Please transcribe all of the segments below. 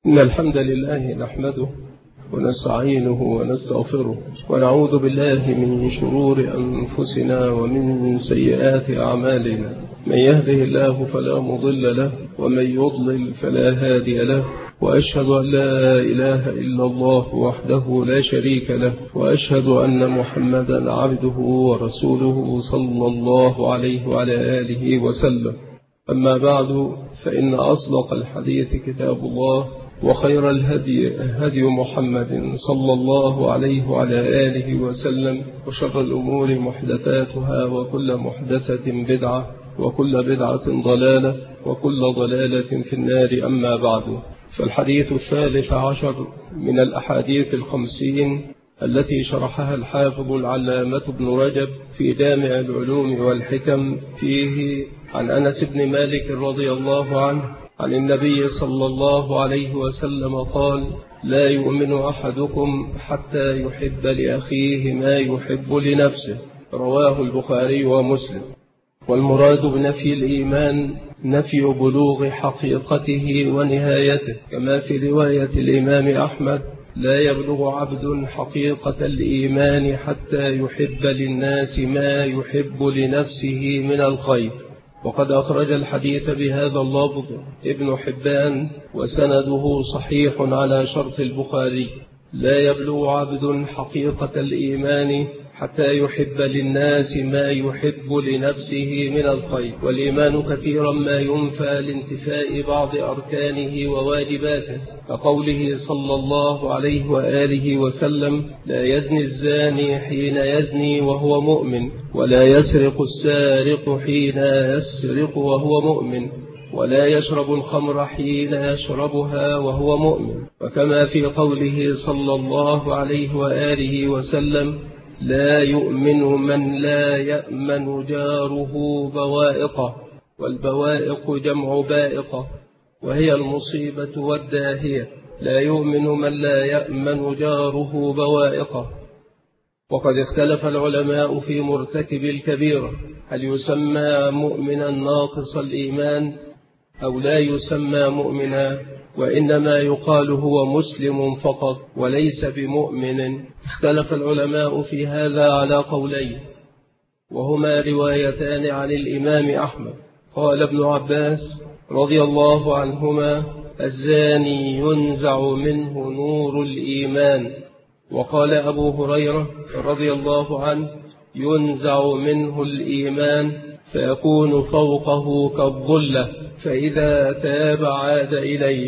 إن الحمد لله نحمده ونستعينه ونستغفره ونعوذ بالله من شرور أنفسنا ومن سيئات أعمالنا. من يهده الله فلا مضل له ومن يضلل فلا هادي له، وأشهد أن لا إله إلا الله وحده لا شريك له، وأشهد أن محمدا عبده ورسوله صلى الله عليه وعلى آله وسلم. أما بعد، فإن أصدق الحديث كتاب الله، وخير الهدي هدي محمد صلى الله عليه وعلى آله وسلم، وشر الأمور محدثاتها، وكل محدثة بدعة، وكل بدعة ضلالة، وكل ضلالة في النار. أما بعد، فالحديث 13 من الأحاديث 50 التي شرحها الحافظ العلامة ابن رجب في جامع العلوم والحكم، فيه عن أنس بن مالك رضي الله عنه عن النبي صلى الله عليه وسلم قال: لا يؤمن أحدكم حتى يحب لأخيه ما يحب لنفسه. رواه البخاري ومسلم. والمراد بنفي الإيمان نفي بلوغ حقيقته ونهايته، كما في رواية الإمام أحمد: لا يبلغ عبد حقيقة الإيمان حتى يحب للناس ما يحب لنفسه من الخير. وقد أخرج الحديث بهذا اللفظ ابن حبان، وسنده صحيح على شرط البخاري. لا يبلغ عبد حقيقة الإيمان حتى يحب للناس ما يحب لنفسه من الخير. والإيمان كثيرا ما ينفى لانتفاء بعض أركانه وواجباته، كقوله صلى الله عليه وآله وسلم: لا يزني الزاني حين يزني وهو مؤمن، ولا يسرق السارق حين يسرق وهو مؤمن، ولا يشرب الخمر حين يشربها وهو مؤمن. وكما في قوله صلى الله عليه وآله وسلم: لا يؤمن من لا يأمن جاره بوائقه. والبوائق جمع بائقة، وهي المصيبة والداهية. لا يؤمن من لا يأمن جاره بوائقه. وقد اختلف العلماء في مرتكب الكبيرة، هل يسمى مؤمنا ناقص الإيمان أو لا يسمى مؤمنا، وإنما يقال هو مسلم فقط وليس بمؤمن. اختلف العلماء في هذا على قولين، وهما روايتان عن الإمام أحمد. قال ابن عباس رضي الله عنهما: الزاني ينزع منه نور الإيمان. وقال أبو هريرة رضي الله عنه: ينزع منه الإيمان فيكون فوقه كالظلة، فإذا تاب عاد إليه.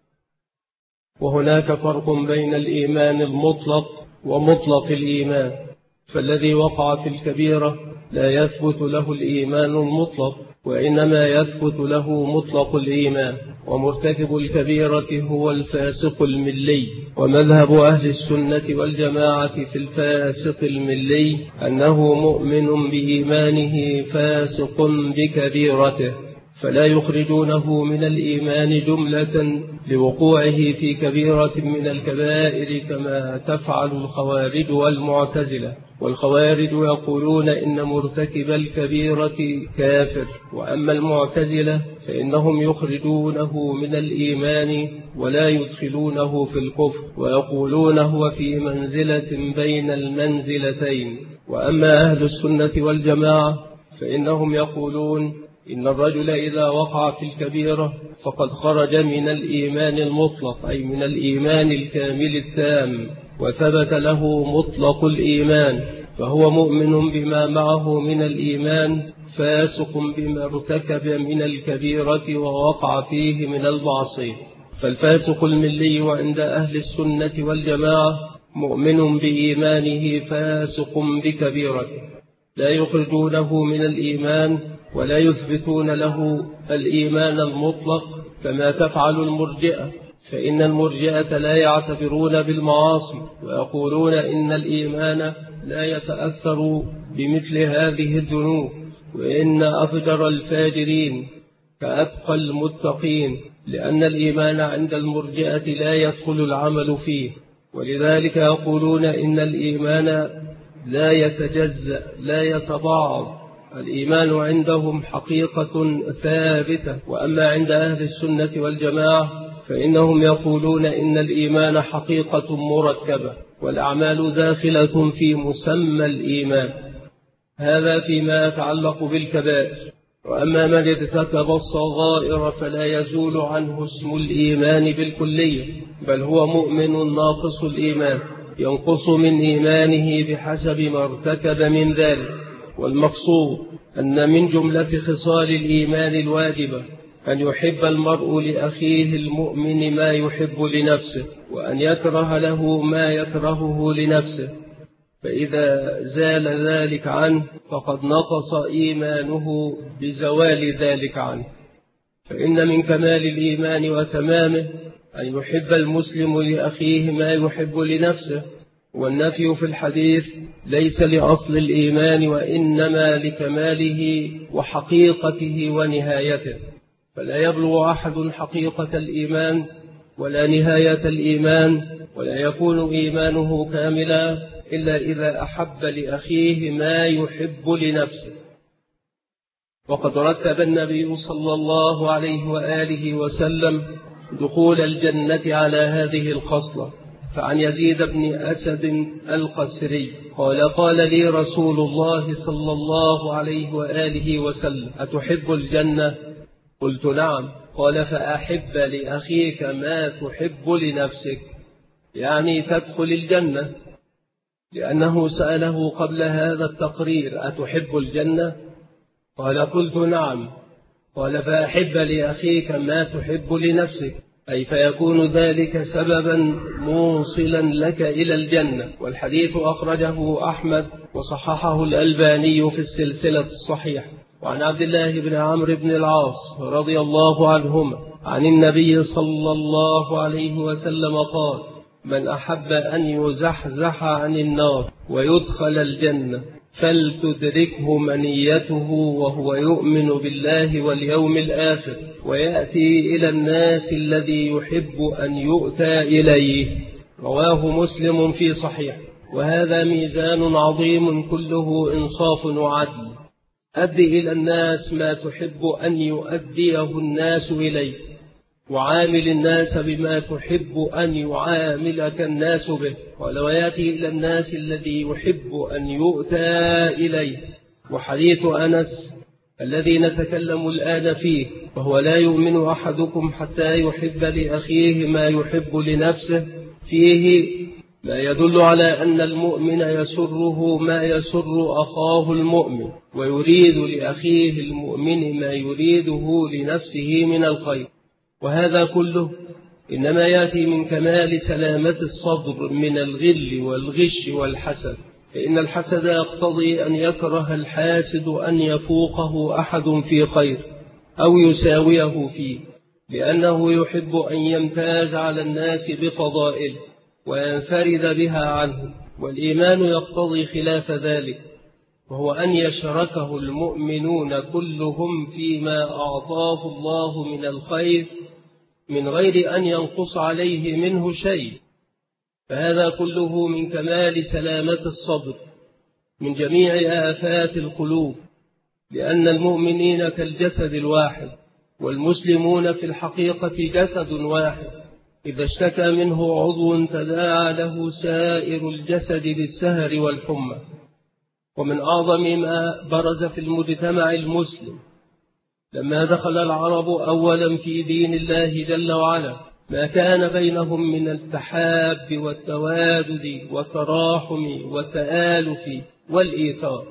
وهناك فرق بين الإيمان المطلق ومطلق الإيمان، فالذي وقع في الكبيرة لا يثبت له الإيمان المطلق، وإنما يثبت له مطلق الإيمان. ومرتكب الكبيرة هو الفاسق الملي. ومذهب أهل السنة والجماعة في الفاسق الملي أنه مؤمن بإيمانه فاسق بكبيرته، فلا يخرجونه من الإيمان جملة لوقوعه في كبيرة من الكبائر، كما تفعل الخوارج والمعتزلة. والخوارج يقولون إن مرتكب الكبيرة كافر، وأما المعتزلة فإنهم يخرجونه من الإيمان ولا يدخلونه في الكفر، ويقولون هو في منزلة بين المنزلتين. وأما أهل السنة والجماعة فإنهم يقولون إن الرجل إذا وقع في الكبيرة فقد خرج من الإيمان المطلق، أي من الإيمان الكامل التام، وثبت له مطلق الإيمان، فهو مؤمن بما معه من الإيمان، فاسق بما ارتكب من الكبيرة ووقع فيه من المعصية. فالفاسق الملي عند أهل السنة والجماعة مؤمن بإيمانه فاسق بكبيرته، لا يخرجونه من الإيمان ولا يثبتون له الإيمان المطلق، كما تفعل المرجئة. فإن المرجئة لا يعتبرون بالمعاصي، ويقولون إن الإيمان لا يتأثر بمثل هذه الذنوب، وإن أفجر الفاجرين كأتقى المتقين، لأن الإيمان عند المرجئة لا يدخل العمل فيه. ولذلك يقولون إن الإيمان لا يتجزأ لا يتبعض. الإيمان عندهم حقيقة ثابتة. وأما عند أهل السنة والجماعة فإنهم يقولون إن الإيمان حقيقة مركبة والأعمال داخلة في مسمى الإيمان. هذا فيما يتعلق بالكبائر. وأما من ارتكب الصغائر فلا يزول عنه اسم الإيمان بالكلية، بل هو مؤمن ناقص الإيمان ينقص من إيمانه بحسب ما ارتكب من ذلك. والمقصود أن من جملة خصال الإيمان الواجبة أن يحب المرء لأخيه المؤمن ما يحب لنفسه، وأن يكره له ما يكرهه لنفسه، فإذا زال ذلك عنه فقد نقص إيمانه بزوال ذلك عنه. فإن من كمال الإيمان وتمامه أن يحب المسلم لأخيه ما يحب لنفسه. والنفي في الحديث ليس لأصل الإيمان وإنما لكماله وحقيقته ونهايته، فلا يبلغ أحد حقيقة الإيمان ولا نهاية الإيمان، ولا يكون إيمانه كاملا إلا إذا أحب لأخيه ما يحب لنفسه. وقد رتب النبي صلى الله عليه وآله وسلم دخول الجنة على هذه الخصلة. فعن يزيد بن أسد القسري قال لي رسول الله صلى الله عليه وآله وسلم: أتحب الجنة؟ قلت: نعم. قال: فأحب لأخيك ما تحب لنفسك، يعني تدخل الجنة، لأنه سأله قبل هذا التقرير: أتحب الجنة؟ قال: قلت: نعم. قال: فأحب لأخيك ما تحب لنفسك، أي فيكون ذلك سببا موصلا لك إلى الجنة. والحديث أخرجه أحمد وصححه الألباني في السلسلة الصحيحة. وعن عبد الله بن عمرو بن العاص رضي الله عنهما عن النبي صلى الله عليه وسلم قال: من أحب أن يزحزح عن النار ويدخل الجنة فلتدركه منيته وهو يؤمن بالله واليوم الآخر ويأتي إلى الناس الذي يحب أن يؤتى إليه. رواه مسلم في صحيح. وهذا ميزان عظيم كله إنصاف وعدل. أدي إلى الناس ما تحب أن يؤديه الناس إليه، وعامل الناس بما تحب أن يعاملك الناس به، ولو يأتي إلى الناس الذي يحب أن يؤتى إليه. وحديث أنس الذي نتكلم الآن فيه، وهو لا يؤمن أحدكم حتى يحب لأخيه ما يحب لنفسه، فيه ما يدل على أن المؤمن يسره ما يسر أخاه المؤمن، ويريد لأخيه المؤمن ما يريده لنفسه من الخير. وهذا كله إنما يأتي من كمال سلامة الصدر من الغل والغش والحسد، فإن الحسد يقتضي أن يكره الحاسد أن يفوقه أحد في خير أو يساويه فيه، لأنه يحب أن يمتاز على الناس بفضائله وينفرد بها عنه. والإيمان يقتضي خلاف ذلك، وهو أن يشركه المؤمنون كلهم فيما أعطاه الله من الخير من غير أن ينقص عليه منه شيء. فهذا كله من كمال سلامة الصدر من جميع آفات القلوب، لأن المؤمنين كالجسد الواحد، والمسلمون في الحقيقة جسد واحد، إذا اشتكى منه عضو تداعى له سائر الجسد بالسهر والحمى. ومن أعظم ما برز في المجتمع المسلم لما دخل العرب أولا في دين الله جل وعلا ما كان بينهم من التحاب والتوادد والتراحم والتآلف والإيثار.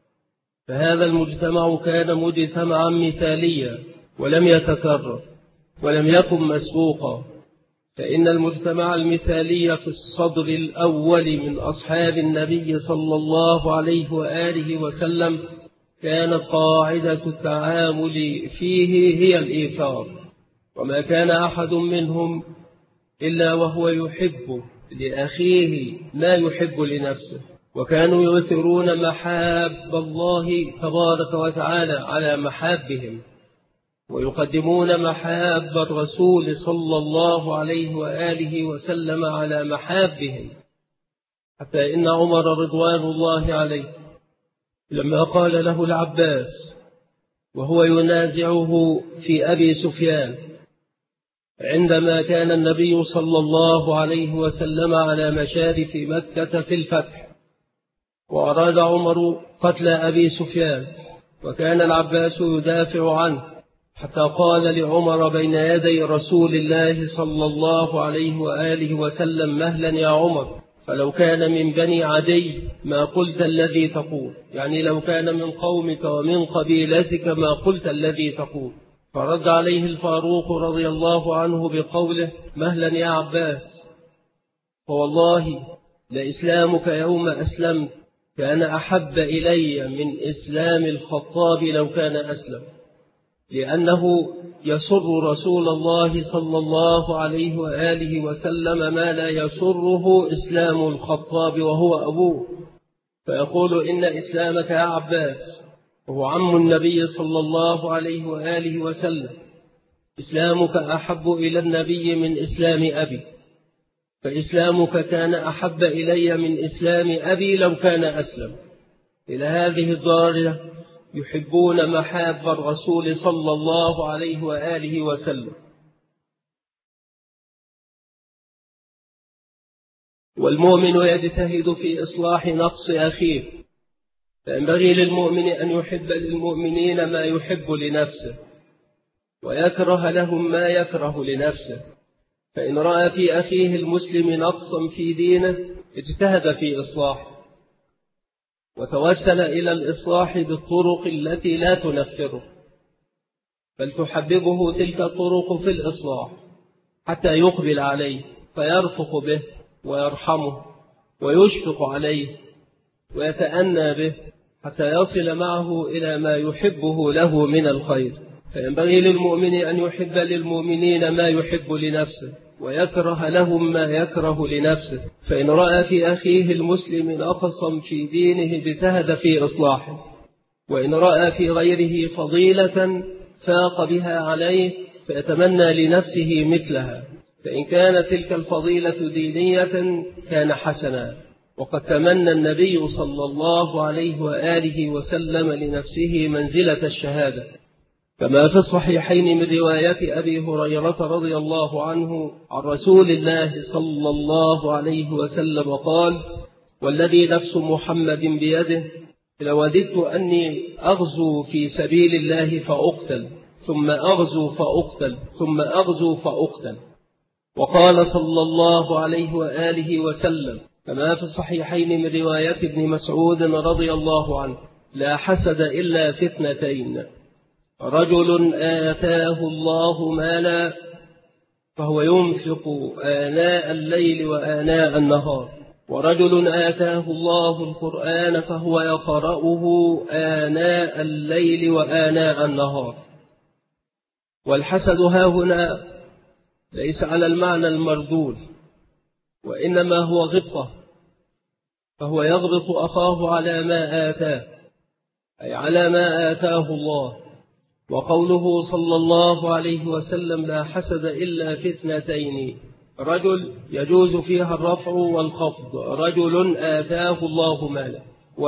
فهذا المجتمع كان مجتمعا مثاليا ولم يتكرر ولم يكن مسبوقا، فإن المجتمع المثالي في الصدر الأول من أصحاب النبي صلى الله عليه وآله وسلم كانت قاعدة التعامل فيه هي الإيثار، وما كان أحد منهم إلا وهو يحب لأخيه ما يحب لنفسه، وكانوا يؤثرون محاب الله تبارك وتعالى على محابهم، ويقدمون محاب الرسول صلى الله عليه وآله وسلم على محابهم، حتى إن عمر رضوان الله عليه لما قال له العباس وهو ينازعه في أبي سفيان: عندما كان النبي صلى الله عليه وسلم على مشارف مكة في الفتح، وأراد عمر قتل أبي سفيان، وكان العباس يدافع عنه، حتى قال لعمر بين يدي رسول الله صلى الله عليه وآله وسلم: مهلا يا عمر، فلو كان من بني عدي ما قلت الذي تقول، يعني لو كان من قومك ومن قبيلتك ما قلت الذي تقول. فرد عليه الفاروق رضي الله عنه بقوله: مهلا يا عباس، فوالله لإسلامك يوم أسلمت كان أحب إلي من إسلام الخطاب لو كان أسلم، لأنه يسر رسول الله صلى الله عليه وآله وسلم ما لا يسره إسلام الخطاب وهو أبوه، فيقول: إن إسلامك يا عباس، وهو عم النبي صلى الله عليه وآله وسلم، إسلامك أحب إلى النبي من إسلام أبي، فإسلامك كان أحب إلي من إسلام أبي لو كان أسلم. إلى هذه الدرجة يحبون محاب الرسول صلى الله عليه وآله وسلم. والمؤمن يجتهد في إصلاح نقص أخيه، فينبغي للمؤمن أن يحب للمؤمنين ما يحب لنفسه، ويكره لهم ما يكره لنفسه. فإن رأى في أخيه المسلم نقصا في دينه اجتهد في إصلاحه، وتوسل إلى الإصلاح بالطرق التي لا تنفره، بل تحببه تلك الطرق في الإصلاح حتى يقبل عليه، فيرفق به ويرحمه ويشفق عليه ويتأنى به حتى يصل معه إلى ما يحبه له من الخير. فينبغي للمؤمن أن يحب للمؤمنين ما يحب لنفسه، ويكره لهم ما يكره لنفسه. فإن رأى في أخيه المسلم نقصا في دينه اجتهد في إصلاحه، وإن رأى في غيره فضيلة فاق بها عليه فيتمنى لنفسه مثلها، فإن كانت تلك الفضيلة دينية كان حسنا. وقد تمنى النبي صلى الله عليه وآله وسلم لنفسه منزلة الشهادة، كما في الصحيحين من رواية أبي هريرة رضي الله عنه عن رسول الله صلى الله عليه وسلم قال: والذي نفس محمد بيده لوددت أني أغزو في سبيل الله فأقتل، ثم أغزو فأقتل، ثم أغزو فأقتل. وقال صلى الله عليه وآله وسلم كما في الصحيحين من رواية ابن مسعود رضي الله عنه: لا حسد إلا في اثنتين: رجل آتاه الله مالا فهو ينفق آناء الليل وآناء النهار، ورجل آتاه الله القرآن فهو يقرأه آناء الليل وآناء النهار. والحسد هاهنا ليس على المعنى المردود، وإنما هو غبطة، فهو يغبط أخاه على ما آتاه، أي على ما آتاه الله. وقوله صلى الله عليه وسلم: لا حسد إلا في اثنتين: رجل يجوز فيها الرفع والخفض، رجل آتاه الله مالا،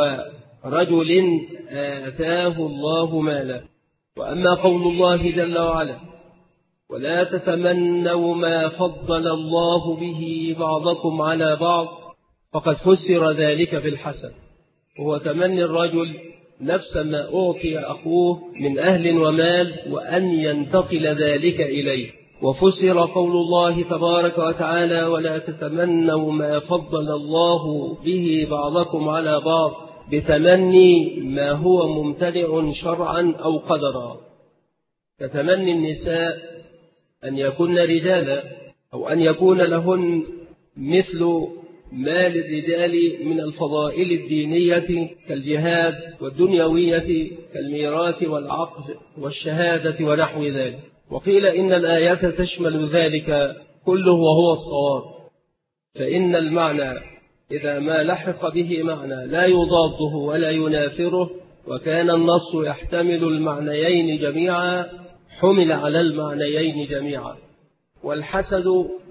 ورجل آتاه الله مالا. وأما قول الله جل وعلا: ولا تتمنوا ما فضل الله به بعضكم على بعض، فقد فسر ذلك بالحسد، وهو تمني الرجل نفس ما أعطي أخوه من أهل ومال وأن ينتقل ذلك إليه. وفسر قول الله تبارك وتعالى: ولا تتمنوا ما فضل الله به بعضكم على بعض، بتمني ما هو ممتنع شرعا أو قدرا، كتمني النساء أن يكون رجالا، أو أن يكون لهن مثل ما للرجال من الفضائل الدينية كالجهاد، والدنيوية كالميراث والعقد والشهادة ونحو ذلك. وقيل إن الآية تشمل ذلك كله وهو الصواب، فإن المعنى إذا ما لحق به معنى لا يضاده ولا ينافره، وكان النص يحتمل المعنيين جميعا، حمل على المعنيين جميعا. والحسد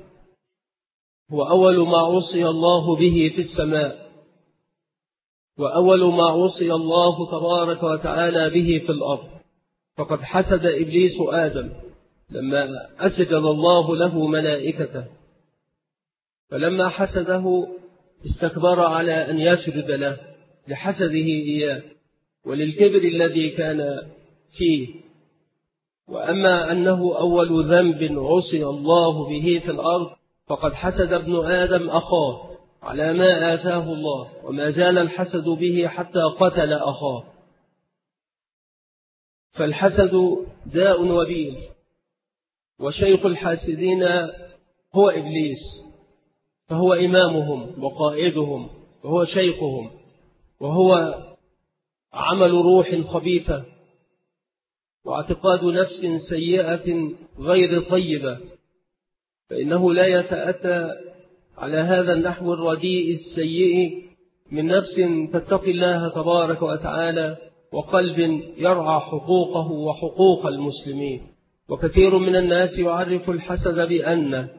هو أول ما عصي الله به في السماء، وأول ما عصي الله تبارك وتعالى به في الأرض. فقد حسد إبليس آدم لما أسجد الله له ملائكته، فلما حسده استكبر على أن يسجد له لحسده إياه وللكبر الذي كان فيه. وأما أنه أول ذنب عصي الله به في الأرض فقد حسد ابن آدم أخاه على ما آتاه الله، وما زال الحسد به حتى قتل أخاه. فالحسد داء وبيل، وشيخ الحاسدين هو إبليس، فهو إمامهم وقائدهم وهو شيخهم، وهو عمل روح خبيثة واعتقاد نفس سيئة غير طيبة، فإنه لا يتأتى على هذا النحو الرديء السيء من نفس تتقي الله تبارك وتعالى وقلب يرعى حقوقه وحقوق المسلمين. وكثير من الناس يعرف الحسد بأنه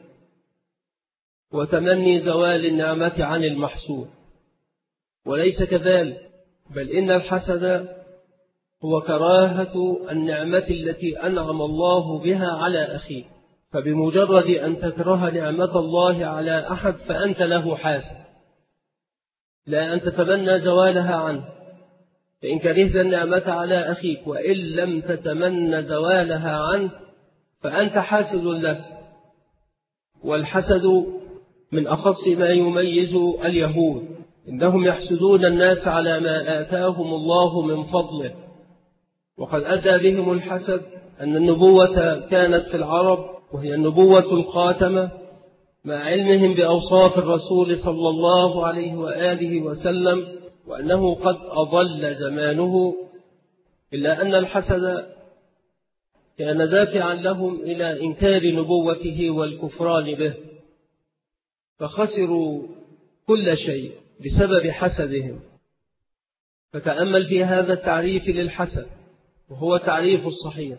وتمني زوال النعمة عن المحسود، وليس كذلك، بل إن الحسد هو كراهة النعمة التي أنعم الله بها على أخيه. فبمجرد أن تكره نعمة الله على أحد فأنت له حاسد، لا أن تتمنى زوالها عنه. فإن كرهت النعمة على أخيك وإن لم تتمنى زوالها عنه فأنت حاسد له. والحسد من أخص ما يميز اليهود، إنهم يحسدون الناس على ما آتاهم الله من فضله. وقد أدى بهم الحسد أن النبوة كانت في العرب، وهي النبوة الخاتمة، مع علمهم بأوصاف الرسول صلى الله عليه وآله وسلم، وأنه قد أضل زمانه، إلا أن الحسد كان دافعا لهم إلى إنكار نبوته والكفران به، فخسروا كل شيء بسبب حسدهم. فتأمل في هذا التعريف للحسد، وهو تعريف الصحيح،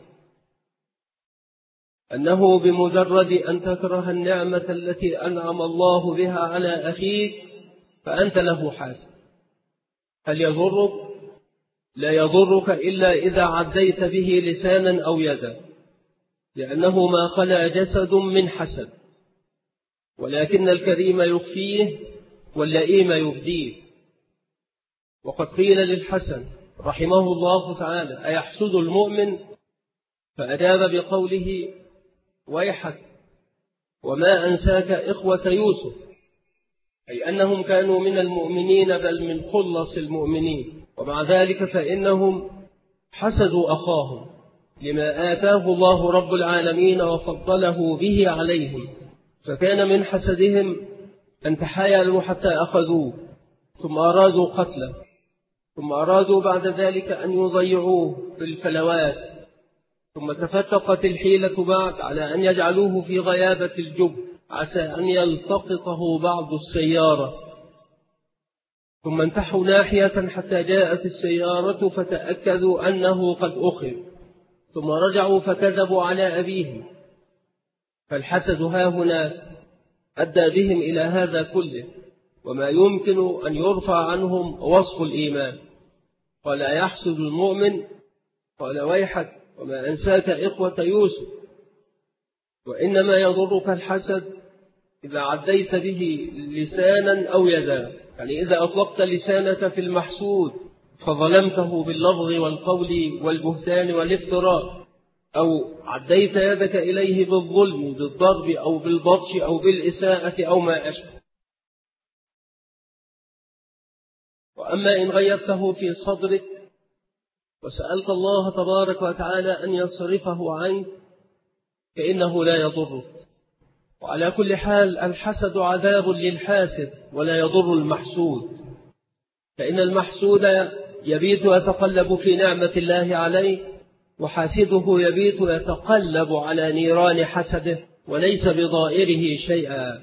أنه بمجرد أن تكره النعمة التي أنعم الله بها على أخيك فأنت له حاسد. هل يضرك؟ لا يضرك إلا إذا عديت به لسانا أو يدا، لأنه ما خلا جسد من حسد، ولكن الكريم يخفيه واللئيم يبديه. وقد قيل للحسن رحمه الله تعالى: أيحسد المؤمن؟ فأجاب بقوله: ويحك وما أنساك إخوة يوسف، أي أنهم كانوا من المؤمنين بل من خلص المؤمنين، ومع ذلك فإنهم حسدوا أخاهم لما آتاه الله رب العالمين وفضله به عليهم. فكان من حسدهم أن تحايلوا حتى أخذوه، ثم أرادوا قتله، ثم أرادوا بعد ذلك أن يضيعوه بالفلوات، ثم تفتقت الحيلة بعد على أن يجعلوه في غيابة الجب عسى أن يلتقطه بعض السيارة، ثم انتحوا ناحية حتى جاءت السيارة فتأكدوا أنه قد أخذ، ثم رجعوا فكذبوا على أبيهم. فالحسد هاهنا أدى بهم إلى هذا كله، وما يمكن أن يرفع عنهم وصف الإيمان. قال: يحسد المؤمن؟ قال: ويحك وما أنساك إخوة يوسف. وإنما يضرك الحسد إذا عديت به لسانا أو يدا، يعني إذا أطلقت لسانك في المحسود فظلمته باللفظ والقول والبهتان والافتراء، أو عديت يدك إليه بالظلم بالضرب أو بالبطش أو بالإساءة أو ما أشبه. وأما إن غيرته في صدرك وسألت الله تبارك وتعالى أن يصرفه عنك فإنه لا يضرك. وعلى كل حال الحسد عذاب للحاسد ولا يضر المحسود، فإن المحسود يبيت يتقلب في نعمة الله عليه، وحاسده يبيت يتقلب على نيران حسده وليس بضائره شيئا.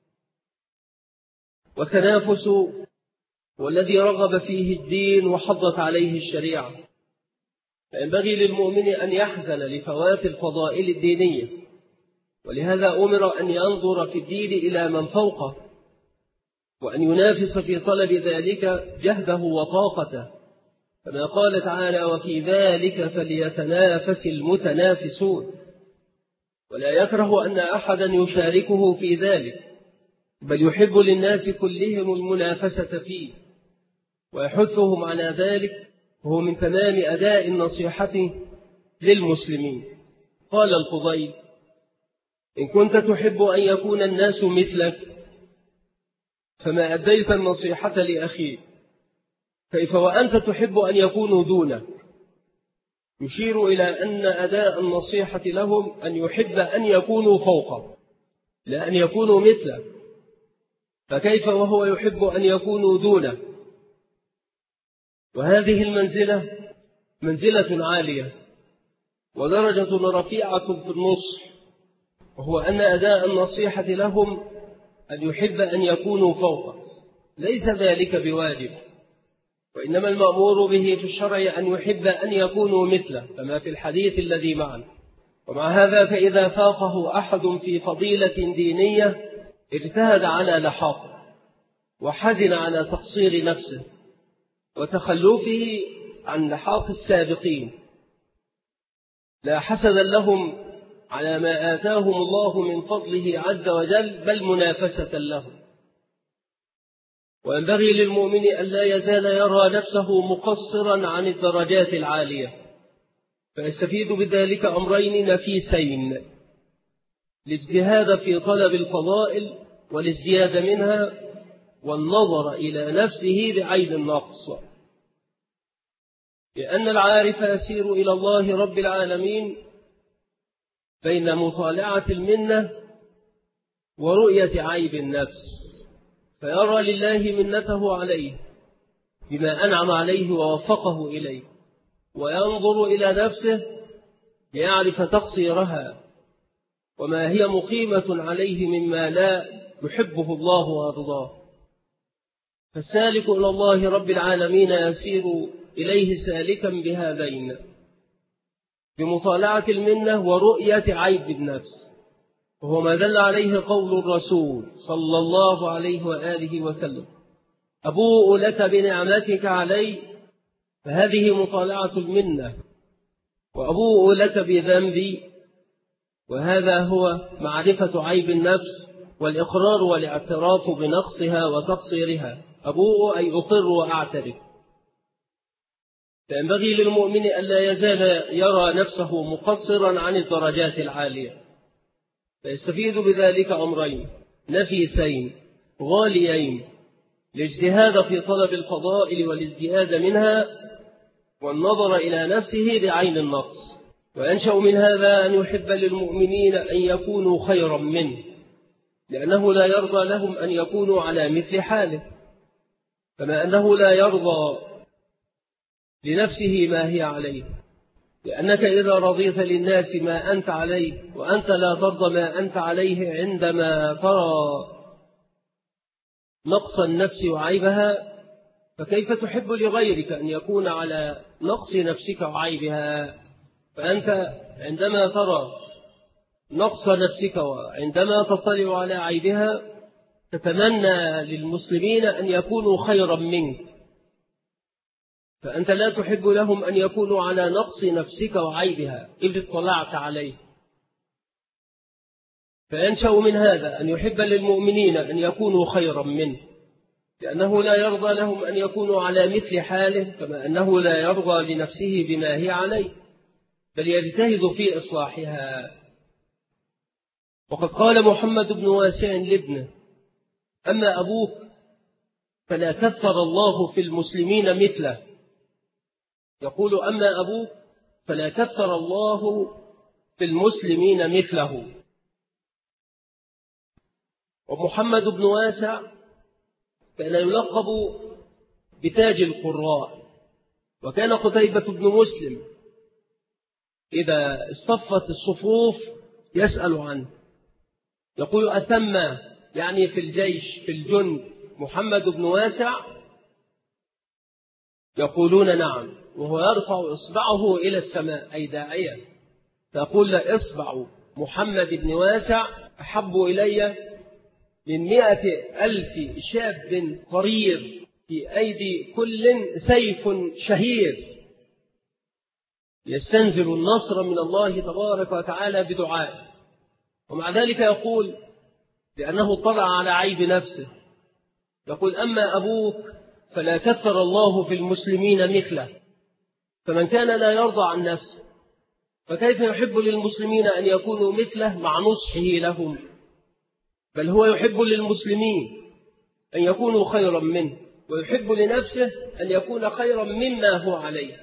والتنافس والذي رغب فيه الدين وحضت عليه الشريعة، فينبغي للمؤمن أن يحزن لفوات الفضائل الدينية، ولهذا أمر أن ينظر في الدين إلى من فوقه، وأن ينافس في طلب ذلك جهده وطاقته، كما قال تعالى: وفي ذلك فليتنافس المتنافسون. ولا يكره أن أحدا يشاركه في ذلك، بل يحب للناس كلهم المنافسة فيه ويحثهم على ذلك، وهو من تمام أداء النصيحة للمسلمين. قال الفضيل: إن كنت تحب أن يكون الناس مثلك فما أديت النصيحة لأخيك، كيف وأنت تحب أن يكونوا دونك؟ يشير إلى أن أداء النصيحة لهم أن يحب أن يكونوا فوقه لا أن يكونوا مثله، فكيف وهو يحب أن يكونوا دونه؟ وهذه المنزلة منزلة عالية ودرجة رفيعة في النصح، وهو أن أداء النصيحة لهم أن يحب أن يكونوا فوقه، ليس ذلك بواجب، وإنما المأمور به في الشرع أن يحب أن يكونوا مثله كما في الحديث الذي معنا. ومع هذا فإذا فاقه أحد في فضيلة دينية اجتهد على لحاقه وحزن على تقصير نفسه وتخلفه عن لحاق السابقين، لا حسدا لهم على ما آتاهم الله من فضله عز وجل، بل منافسة لهم. وينبغي للمؤمن أن لا يزال يرى نفسه مقصرا عن الدرجات العالية، فيستفيد بذلك أمرين نفيسين: الاجتهاد في طلب الفضائل والازدياد منها، والنظر إلى نفسه بعين النقص. لأن العارف يسير إلى الله رب العالمين بين مطالعة المنة ورؤية عيب النفس، فيرى لله منته عليه بما أنعم عليه ووفقه إليه، وينظر إلى نفسه ليعرف تقصيرها وما هي مقيمة عليه مما لا يحبه الله وأرضاه. فالسالك إلى الله رب العالمين يسير إليه سالكا بهذين، بمطالعة المنة ورؤية عيب النفس، وهو ما دل عليه قول الرسول صلى الله عليه وآله وسلم: أبوء لك بنعمتك علي، فهذه مطالعة المنة، وأبوء لك بذنبي، وهذا هو معرفة عيب النفس والإقرار والاعتراف بنقصها وتقصيرها. أبوء أي أقر وأعترف. فينبغي للمؤمن أن لا يزال يرى نفسه مقصرا عن الدرجات العالية، فيستفيد بذلك أمرين نفيسين غاليين: الاجتهاد في طلب الفضائل والازدياد منها، والنظر إلى نفسه بعين النقص. وينشأ من هذا أن يحب للمؤمنين أن يكونوا خيرا منه، لأنه لا يرضى لهم أن يكونوا على مثل حاله، كما أنه لا يرضى لنفسه ما هي عليه، لأنك إذا رضيت للناس ما أنت عليه وأنت لا ترضى ما أنت عليه عندما ترى نقص النفس وعيبها، فكيف تحب لغيرك أن يكون على نقص نفسك وعيبها؟ فأنت عندما ترى نقص نفسك وعندما تطلع على عيبها تتمنى للمسلمين أن يكونوا خيرا منك، فأنت لا تحب لهم أن يكونوا على نقص نفسك وعيبها إذ اطلعت عليه. فينشأ من هذا أن يحب للمؤمنين أن يكونوا خيرا منه، لأنه لا يرضى لهم أن يكونوا على مثل حاله، كما أنه لا يرضى لنفسه بما هي عليه، بل يجتهد في إصلاحها. وقد قال محمد بن واسع لابنه: أما أبوك فلا كثر الله في المسلمين مثله. يقول: أما أبوك فلا كثر الله في المسلمين مثله. ومحمد بن واسع كان يلقب بتاج القراء، وكان قتيبة بن مسلم إذا اصطفت الصفوف يسأل عنه، يقول: أثم يعني في الجيش في الجند محمد بن واسع؟ يقولون: نعم. وهو يرفع إصبعه إلى السماء أي داعية، فيقول: إصبع محمد بن واسع أحب إلي من 100,000 شاب قرير في أيدي كل سيف شهير، يستنزل النصر من الله تبارك وتعالى بدعائه. ومع ذلك يقول لأنه اطلع على عيب نفسه، يقول أما أبوك فلا كثر الله في المسلمين مثله، فمن كان لا يرضى عن نفسه فكيف يحب للمسلمين أن يكونوا مثله مع نصحه لهم؟ بل هو يحب للمسلمين أن يكونوا خيرا منه، ويحب لنفسه أن يكون خيرا مما هو عليه.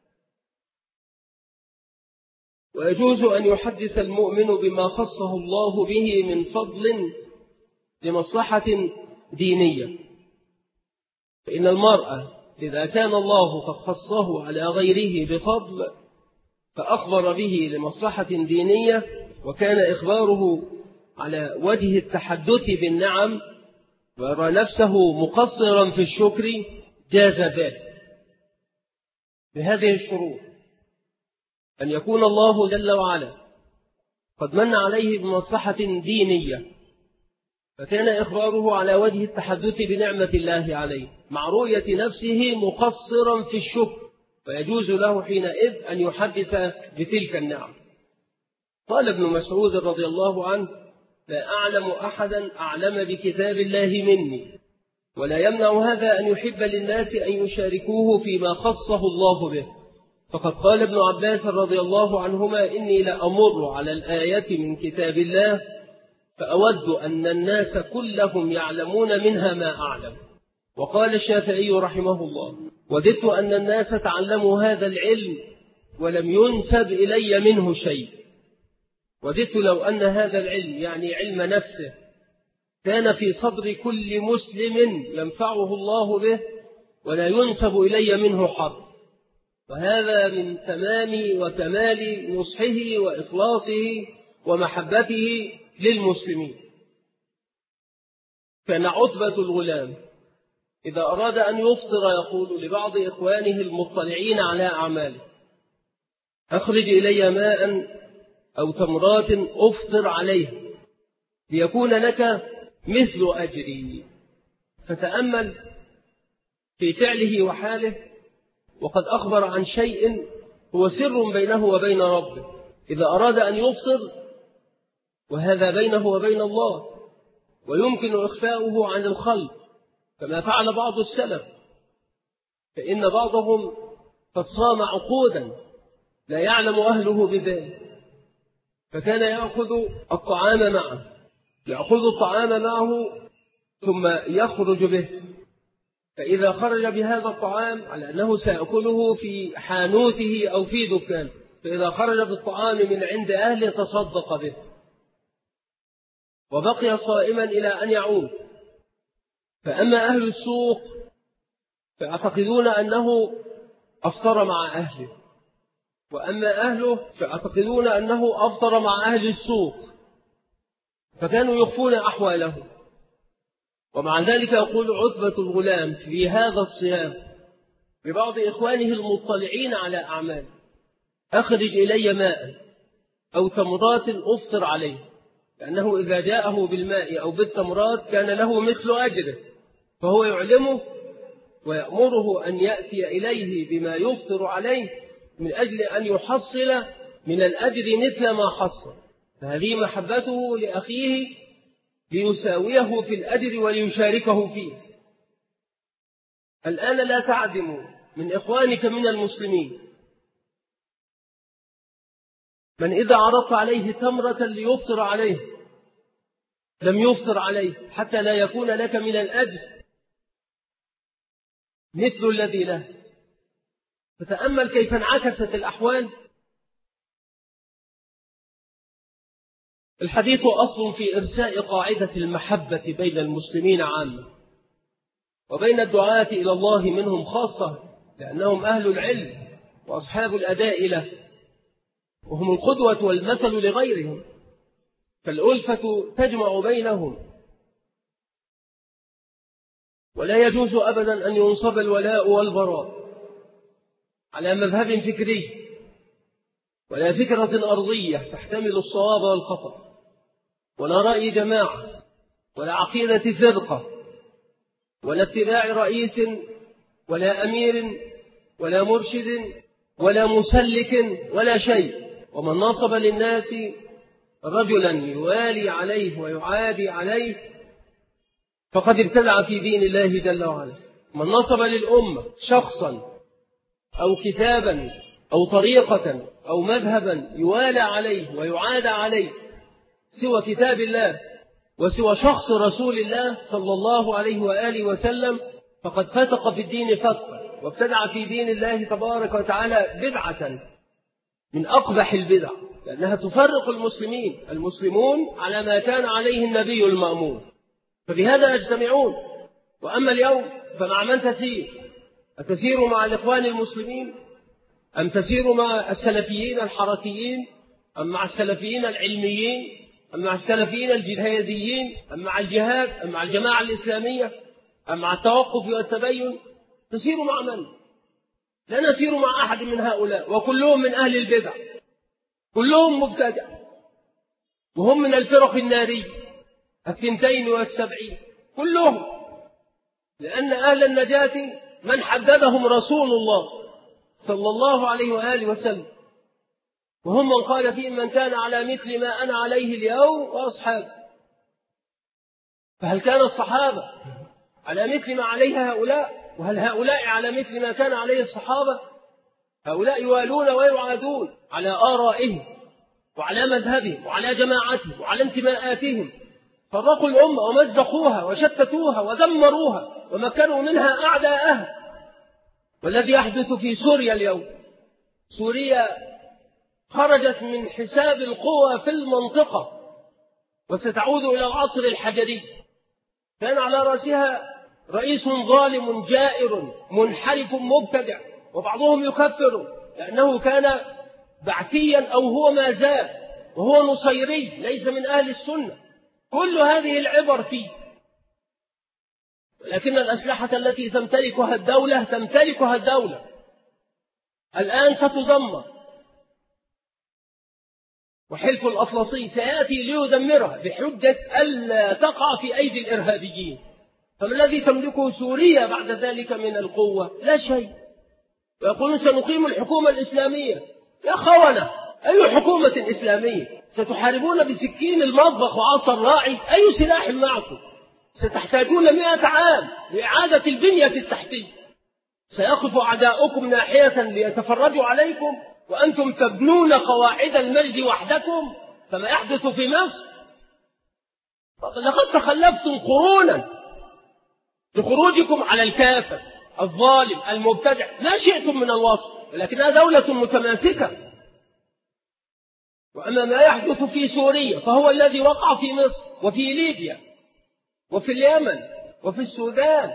ويجوز أن يحدث المؤمن بما خصه الله به من فضل لمصلحة دينية، فإن المرأة إذا كان الله قد خصه على غيره بفضل فأخبر به لمصلحة دينية، وكان إخباره على وجه التحدث بالنعم ويرى نفسه مقصرا في الشكر، جاز ذلك بهذه الشروط: أن يكون الله جل وعلا قد من عليه بمصلحة دينية فكان إخباره على وجه التحدث بنعمة الله عليه مع رؤية نفسه مقصرا في الشكر، فيجوز له حينئذ أن يحدث بتلك النعم. قال ابن مسعود رضي الله عنه: لا أعلم أحدا أعلم بكتاب الله مني، ولا يمنع هذا أن يحب للناس أن يشاركوه فيما خصه الله به. فقد قال ابن عباس رضي الله عنهما: إني لأمر على الآية من كتاب الله فأود أن الناس كلهم يعلمون منها ما أعلم. وقال الشافعي رحمه الله: وددت أن الناس تعلموا هذا العلم ولم ينسب إلي منه شيء. وددت لو أن هذا العلم يعني علم نفسه كان في صدر كل مسلم ينفعه الله به ولا ينسب إلي منه حرف. وهذا من تمام وكمال نصحه وإخلاصه ومحبته للمسلمين. كان عتبة الغلام إذا أراد أن يفطر يقول لبعض إخوانه المطلعين على أعماله: أخرج إلي ماء أو تمرات أفطر عليه ليكون لك مثل أجري. فتأمل في فعله وحاله، وقد أخبر عن شيء هو سر بينه وبين ربه إذا أراد أن يفطر، وهذا بينه وبين الله ويمكن إخفاؤه عن الخلق كما فعل بعض السلف، فإن بعضهم قد صام عقودا لا يعلم أهله بذلك، فكان يأخذ الطعام معه ثم يخرج به، فإذا خرج بهذا الطعام على أنه سيأكله في حانوته أو في دكان، فإذا خرج بالطعام من عند أهله تصدق به وبقي صائما إلى أن يعود. فأما أهل السوق فيعتقدون أنه أفطر مع أهله، وأما أهله فيعتقدون أنه أفطر مع أهل السوق، فكانوا يخفون أحواله. ومع ذلك يقول عتبة الغلام في هذا الصيام ببعض إخوانه المطلعين على أعماله: أخرج إلي ماء أو تمرات أفطر عليه، لأنه إذا جاءه بالماء أو بالتمرات كان له مثل أجره، فهو يعلمه ويأمره أن يأتي إليه بما يفطر عليه من أجل أن يحصل من الأجر مثل ما حصل. فهذه محبته لأخيه ليساويه في الأجر وليشاركه فيه. الآن لا تعدموا من إخوانك من المسلمين من إذا عرضت عليه تمرة ليفطر عليه لم يفطر عليه حتى لا يكون لك من الأجر مثل الذي له. فتأمل كيف انعكست الأحوال. الحديث أصل في إرساء قاعدة المحبة بين المسلمين عامة وبين الدعاة إلى الله منهم خاصة، لأنهم أهل العلم وأصحاب الأداء له، وهم القدوة والمثل لغيرهم، فالألفة تجمع بينهم. ولا يجوز أبدا أن ينصب الولاء والبراء على مذهب فكري ولا فكرة أرضية تحتمل الصواب والخطأ، ولا رأي جماعة ولا عقيدة فرقة ولا اتباع رئيس ولا أمير ولا مرشد ولا مسلك ولا شيء. ومن نصب للناس رجلا يوالي عليه ويعادي عليه فقد ابتدع في دين الله جل وعلا. من نصب للأمة شخصا أو كتابا أو طريقة أو مذهبا يوالى عليه ويعادى عليه سوى كتاب الله وسوى شخص رسول الله صلى الله عليه وآله وسلم فقد فتق في الدين فتقا وابتدع في دين الله تبارك وتعالى بدعة من أقبح البدع، لأنها تفرق المسلمون على ما كان عليه النبي المأمون، فبهذا يجتمعون. وأما اليوم فمع من تسير؟ أتسير مع الإخوان المسلمين أم تسير مع السلفيين الحركيين أم مع السلفيين العلميين أم مع السلفيين الجهاديين أم مع الجهاد أم مع الجماعة الإسلامية أم مع التوقف والتبين؟ تسير مع من؟ لا نسير مع أحد من هؤلاء، وكلهم من أهل البدع، كلهم مبتدع، وهم من الفرق النارية 72 كلهم، لأن أهل النجاة من حددهم رسول الله صلى الله عليه وآله وسلم، وهم من قال فيهم من كان على مثل ما أنا عليه اليوم وأصحابه. فهل كان الصحابة على مثل ما عليه هؤلاء؟ وهل هؤلاء على مثل ما كان عليه الصحابة؟ هؤلاء يوالون ويعادون على آرائهم وعلى مذهبهم وعلى جماعتهم وعلى انتماءاتهم، فرقوا الأمة ومزقوها وشتتوها ودمروها ومكنوا منها أعداءها. والذي يحدث في سوريا اليوم، سوريا خرجت من حساب القوى في المنطقة وستعود إلى العصر الحجري، كان على رأسها رئيس ظالم جائر منحرف مبتدع، وبعضهم يكفر لأنه كان بعثيا أو هو ما زال، وهو نصيري ليس من أهل السنة. كل هذه العبر فيه، لكن الأسلحة التي تمتلكها الدولة الآن ستدمر، وحلف الأطلسي سيأتي ليدمرها بحجة ألا تقع في أيدي الإرهابيين. فما الذي تملكه سوريا بعد ذلك من القوة؟ لا شيء. ويقولون سنقيم الحكومة الإسلامية. يا خونة، أي حكومة إسلامية؟ ستحاربون بسكين المطبخ وعصا الراعي؟ أي سلاح معكم؟ ستحتاجون 100 عام لإعادة البنية التحتية. سيقف أعداؤكم ناحية ليتفرجوا عليكم وأنتم تبنون قواعد المجد وحدكم، فما يحدث في مصر لقد تخلفتم قرونا لخروجكم على الكافر الظالم المبتدع، ما شئتم من الوصف، ولكنها دولة متماسكة. وأما ما يحدث في سوريا فهو الذي وقع في مصر وفي ليبيا وفي اليمن وفي السودان.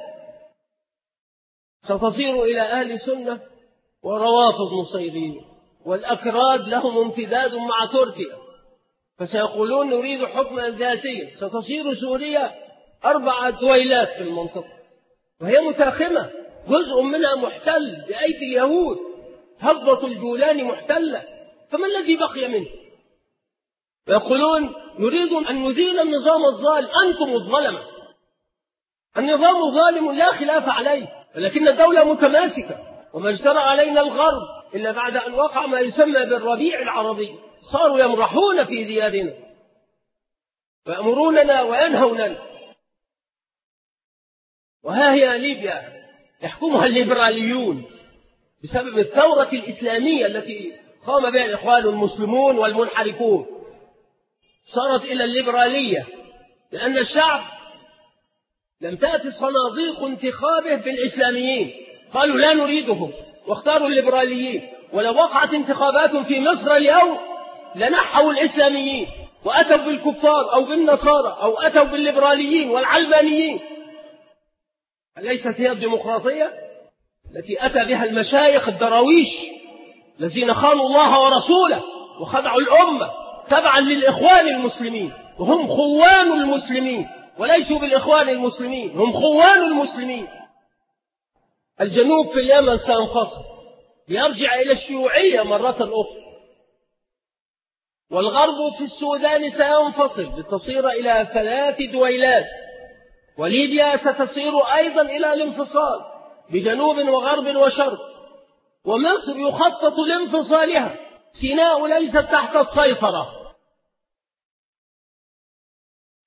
ستصير إلى أهل سنة وروافض نصيريين، والأكراد لهم امتداد مع تركيا، فسيقولون نريد حكما ذاتيا. ستصير سوريا 4 دويلات في المنطقة، وهي متاخمة، جزء منها محتل بأيدي اليهود، هضبة الجولان محتلة، فما الذي بقي منه؟ يقولون نريد أن نزيل النظام الظالم، أنتم الظلمة، النظام ظالم لا خلاف عليه، ولكن الدولة متماسكة. وما اجترى علينا الغرب إلا بعد أن وقع ما يسمى بالربيع العربي، صاروا يمرحون في ديارنا ويأمروننا وينهوننا. وها هي ليبيا يحكمها الليبراليون بسبب الثورة الإسلامية التي قام بها الإخوان المسلمون والمنحرفون، صارت إلى الليبرالية، لأن الشعب لم تأتي صناديق انتخابه بالإسلاميين، قالوا لا نريدهم واختاروا الليبراليين. ولو وقعت انتخابات في مصر اليوم لنحوا الإسلاميين وأتوا بالكفار أو بالنصارى أو أتوا بالليبراليين والعلمانيين. أليست هي الديمقراطية التي أتى بها المشايخ الدراويش الذين خانوا الله ورسوله وخدعوا الأمة تبعا للإخوان المسلمين، وهم خوان المسلمين وليسوا بالإخوان المسلمين، هم خوان المسلمين. الجنوب في اليمن سينفصل ليرجع إلى الشيوعية مرة أخرى، والغرب في السودان سينفصل لتصير إلى 3 دويلات، وليبيا ستصير أيضا إلى الانفصال بجنوب وغرب وشرق، ومصر يخطط لانفصالها. سيناء ليست تحت السيطرة،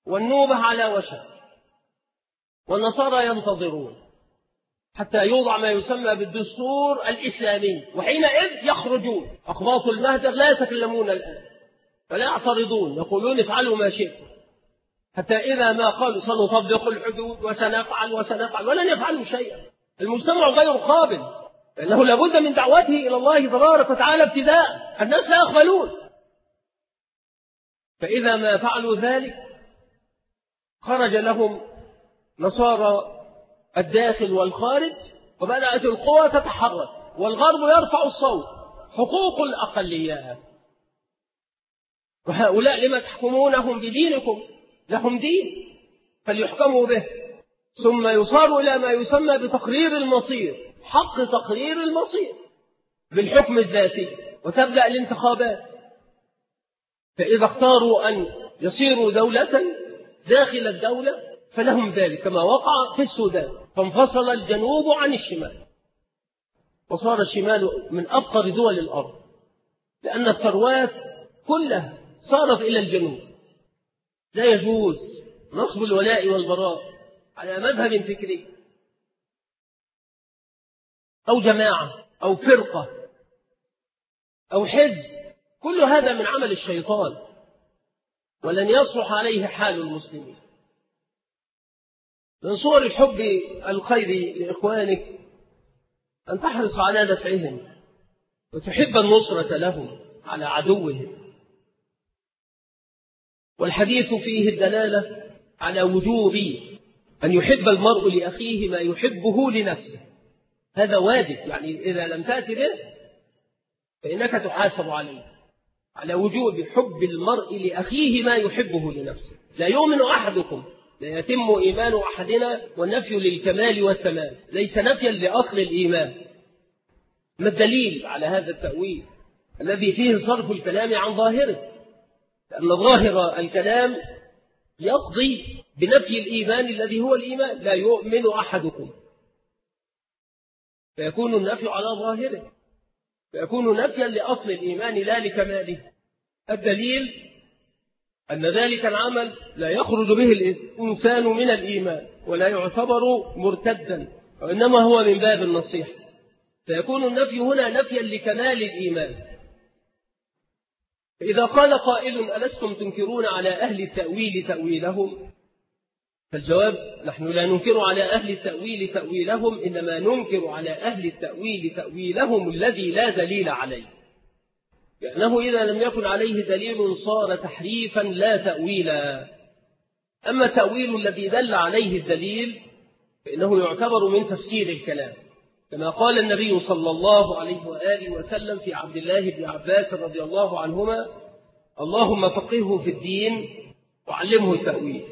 والنوبة على وشك، والنصارى ينتظرون حتى يوضع ما يسمى بالدستور الإسلامي، وحينئذ يخرجون أقباط المهجر لا يتكلمون الآن ولا يعترضون، يقولون افعلوا ما شئتم، حتى إذا ما قالوا سنطبق الحدود وسنفعل ولن يفعلوا شيئا. المجتمع غير قابل، لأنه لابد من دعوته إلى الله تبارك وتعالى ابتداء، الناس لا يقبلون. فإذا ما فعلوا ذلك خرج لهم نصارى الداخل والخارج، وبدأت القوى تتحرك، والغرب يرفع الصوت: حقوق الأقليات، وهؤلاء لما تحكمونهم بدينكم؟ لهم دين فليحكموا به. ثم يصار إلى ما يسمى بتقرير المصير، حق تقرير المصير بالحكم الذاتي، وتبدأ الانتخابات. فإذا اختاروا أن يصيروا دولة داخل الدولة فلهم ذلك، كما وقع في السودان، فانفصل الجنوب عن الشمال، وصار الشمال من أفقر دول الأرض، لأن الثروات كلها صارت إلى الجنوب. لا يجوز نصب الولاء والبراء على مذهب فكري أو جماعة أو فرقة أو حزب، كل هذا من عمل الشيطان، ولن يصلح عليه حال المسلمين. من صور الحب الخير لإخوانك أن تحرص على دفعهم، وتحب النصرة لهم على عدوهم. والحديث فيه الدلالة على وجوب أن يحب المرء لأخيه ما يحبه لنفسه، هذا واجب، يعني إذا لم تأتي به فإنك تحاسب عليه، على وجوب حب المرء لأخيه ما يحبه لنفسه. لا يؤمن أحدكم، لا يتم إيمان أحدنا، والنفي للكمال والتمام ليس نفيا لأصل الإيمان. ما الدليل على هذا التأويل الذي فيه صرف الكلام عن ظاهره؟ لأن ظاهر الكلام يقضي بنفي الإيمان الذي هو الإيمان. لا يؤمن أحدكم، فيكون النفي على ظاهره، فيكون نفيا لأصل الإيمان لا لكماله. الدليل أن ذلك العمل لا يخرج به الإنسان من الإيمان ولا يعتبر مرتدا، وإنما هو من باب النصيحة، فيكون النفي هنا نفيا لكمال الإيمان. إذا قال قائل: ألستم تنكرون على أهل التأويل تأويلهم؟ فالجواب: نحن لا ننكر على أهل التأويل تأويلهم، إنما ننكر على أهل التأويل تأويلهم الذي لا دليل عليه، لأنه إذا لم يكن عليه دليل صار تحريفا لا تأويلا. أما التأويل الذي دل عليه الدليل فإنه يعتبر من تفسير الكلام، كما قال النبي صلى الله عليه وآله وسلم في عبد الله بن عباس رضي الله عنهما: اللهم فقهه في الدين وعلمه التأويل.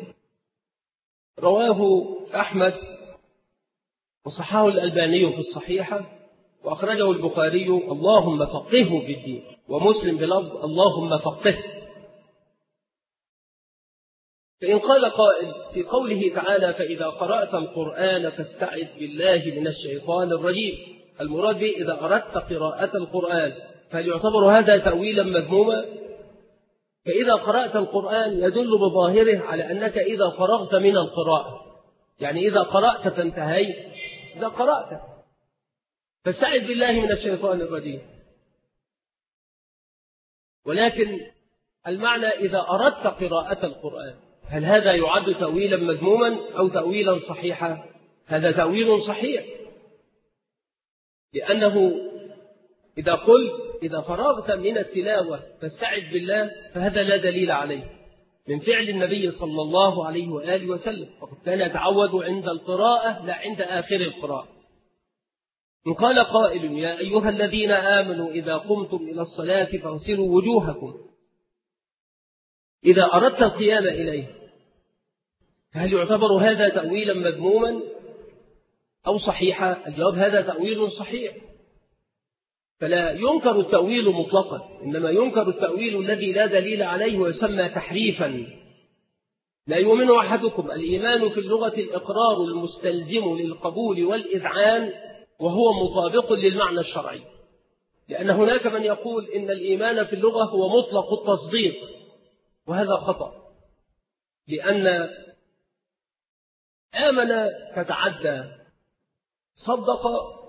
رواه أحمد وصححه الألباني في الصحيحة، وأخرجه البخاري اللهم فقهه في الدين، ومسلم بلفظ اللهم فقهه. فإن قال قائل في قوله تعالى: فإذا قرأت القرآن فاستعذ بالله من الشيطان الرجيم، المراد به إذا أردت قراءة القرآن، فهل يعتبر هذا تأويلا مذموما؟ فإذا قرأت القرآن يدل بظاهره على أنك إذا فرغت من القراءة، يعني إذا قرأت فانتهيت، إذا قرأت فاستعذ بالله من الشيطان الرجيم. ولكن المعنى إذا أردت قراءة القرآن، هل هذا يعد تأويلا مذموما أو تأويلا صحيحا؟ هذا تأويل صحيح، لأنه إذا قلت إذا فرغت من التلاوة فاستعذ بالله، فهذا لا دليل عليه من فعل النبي صلى الله عليه وآله وسلم، وقد كان يتعود عند القراءة لا عند آخر القراءة. إن قال قائل: يا أيها الذين آمنوا إذا قمتم إلى الصلاة فاغسلوا وجوهكم، إذا أردت القيام إليه، فهل يعتبر هذا تأويلا مذموما أو صحيحا؟ الجواب: هذا تأويل صحيح، فلا ينكر التأويل مطلقا، إنما ينكر التأويل الذي لا دليل عليه ويسمى تحريفا. لا يؤمن أحدكم، الإيمان في اللغة الإقرار المستلزم للقبول والإذعان، وهو مطابق للمعنى الشرعي، لأن هناك من يقول إن الإيمان في اللغة هو مطلق التصديق، وهذا خطأ. لأن آمن تتعدى، صدق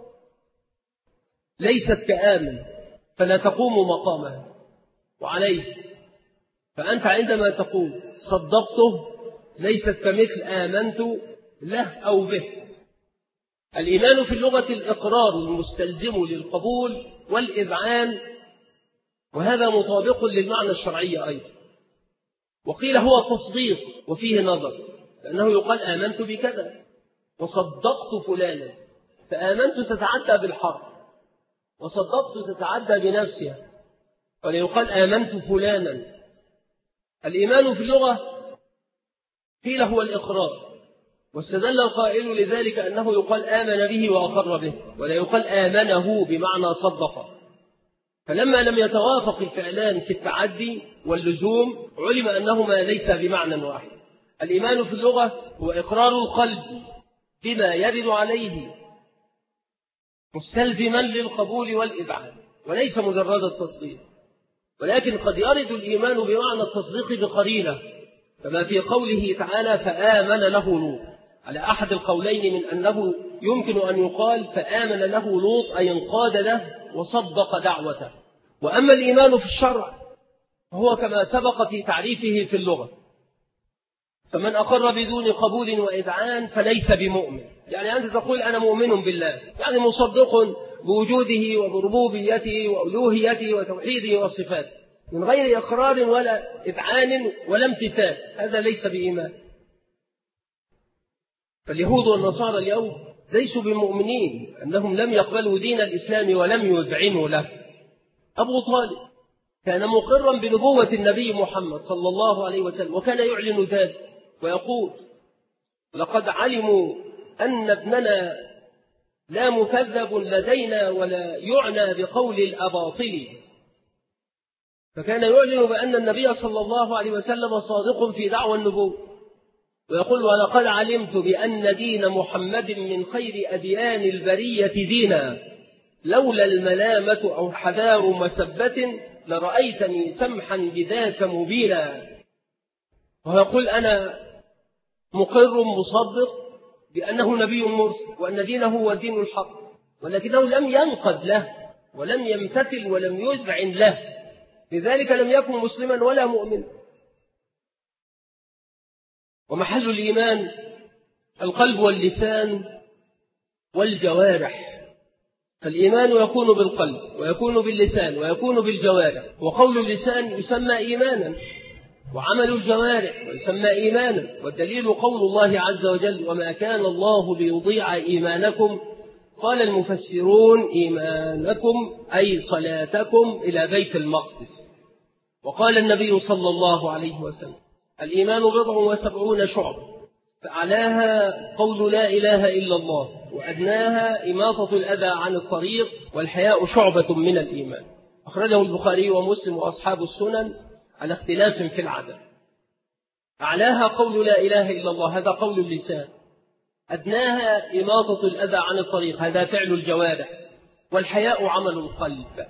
ليست كآمن فلا تقوم مقامها وعليه. فأنت عندما تقول صدقته ليست كمثل آمنت له أو به. الإيمان في اللغة الإقرار المستلزم للقبول والإذعان، وهذا مطابق للمعنى الشرعي أيضا. وقيل هو التصديق وفيه نظر، لأنه يقال آمنت بكذا وصدقت فلانا، فآمنت تتعدى بالحرف وصدقت تتعدى بنفسها، ولا يقال آمنت فلانا. الإيمان في اللغة قيل هو الإقرار، واستدل القائل لذلك أنه يقال آمن به وأقر به، ولا يقال آمنه بمعنى صدق. فلما لم يتوافق الفعلان في التعدي واللزوم علم أنهما ليس بمعنى واحد. الإيمان في اللغة هو إقرار القلب بما يرد عليه مستلزما للقبول والإذعان، وليس مجرد التصديق. ولكن قد يرد الإيمان بمعنى التصديق بقرينة، كما في قوله تعالى فآمن له لوط، على أحد القولين من أنه يمكن أن يقال فآمن له لوط أي انقاد له وصدق دعوته. وأما الإيمان في الشرع فهو كما سبق في تعريفه في اللغة، فمن أقر بدون قبول وإذعان فليس بمؤمن. يعني أنت تقول أنا مؤمن بالله، يعني مصدق بوجوده وبربوبيته وألوهيته وتوحيده وصفاته، من غير إقرار ولا إذعان ولا امتثال، هذا ليس بإيمان. فاليهود والنصارى اليوم ليسوا بمؤمنين، أنهم لم يقبلوا دين الإسلام ولم يذعنوا له. أبو طالب كان مقرا بنبوة النبي محمد صلى الله عليه وسلم، وكان يعلن ذلك ويقول لقد علموا أن ابننا لا مكذب لدينا ولا يعنى بقول الأباطل. فكان يعلن بأن النبي صلى الله عليه وسلم صادق في دعوى النبوة، ويقول ولقد علمت بأن دين محمد من خير أديان البرية دينا، لولا الملامة أو حذار مسبة لرأيتني سمحا بذاك مبينا. ويقول أنا مقر مصدق بأنه نبي مرسل وأن دينه هو دين الحق، ولكنه لم ينقد له ولم يمتثل ولم يذعن له، لذلك لم يكن مسلما ولا مؤمنا. ومحل الإيمان القلب واللسان والجوارح. فالإيمان يكون بالقلب ويكون باللسان ويكون بالجوارح، وقول اللسان يسمى إيمانا، وعمل الجوارح ويسمى إيمانا. والدليل قول الله عز وجل وما كان الله ليضيع إيمانكم. قال المفسرون إيمانكم أي صلاتكم إلى بيت المقدس. وقال النبي صلى الله عليه وسلم الإيمان 70 شعبة، فأعلاها قول لا إله إلا الله، وأدناها إماطة الأذى عن الطريق، والحياء شعبة من الإيمان. أخرجه البخاري ومسلم وأصحاب السنن على اختلاف في العدد. أعلاها قول لا إله إلا الله، هذا قول اللسان. أدناها إماطة الأذى عن الطريق، هذا فعل الجوارح. والحياء عمل القلب.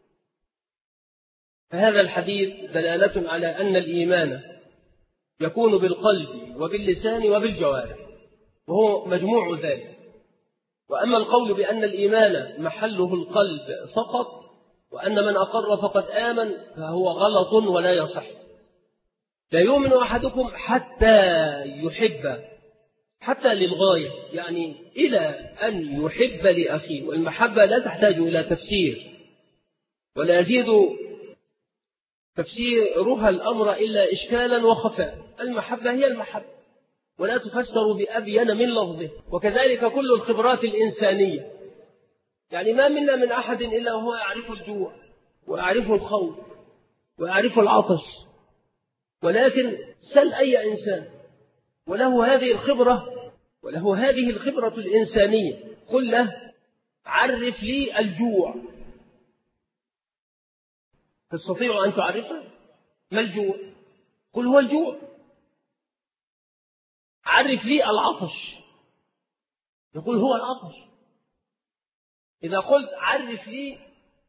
فهذا الحديث دلالة على أن الإيمان يكون بالقلب وباللسان وبالجوارح، وهو مجموع ذلك. وأما القول بأن الإيمان محله القلب فقط، وأن من أقر فقد آمن، فهو غلط ولا يصح. لا يؤمن أحدكم حتى يحب، حتى للغاية، يعني إلى أن يحب لأخيه. والمحبة لا تحتاج إلى تفسير، ولا يزيد تفسيرها الأمر إلا إشكالا وخفاء. المحبة هي المحبة، ولا تفسر بأبين من لفظه. وكذلك كل الخبرات الإنسانية، يعني ما منا من أحد إلا هو يعرف الجوع ويعرف الخوف ويعرف العطش، ولكن سل أي إنسان وله هذه الخبرة وله هذه الخبرة الإنسانية، قل له عرف لي الجوع، تستطيع أن تعرفه؟ ما الجوع؟ قل هو الجوع. عرف لي العطش، يقول هو العطش. إذا قلت عرف لي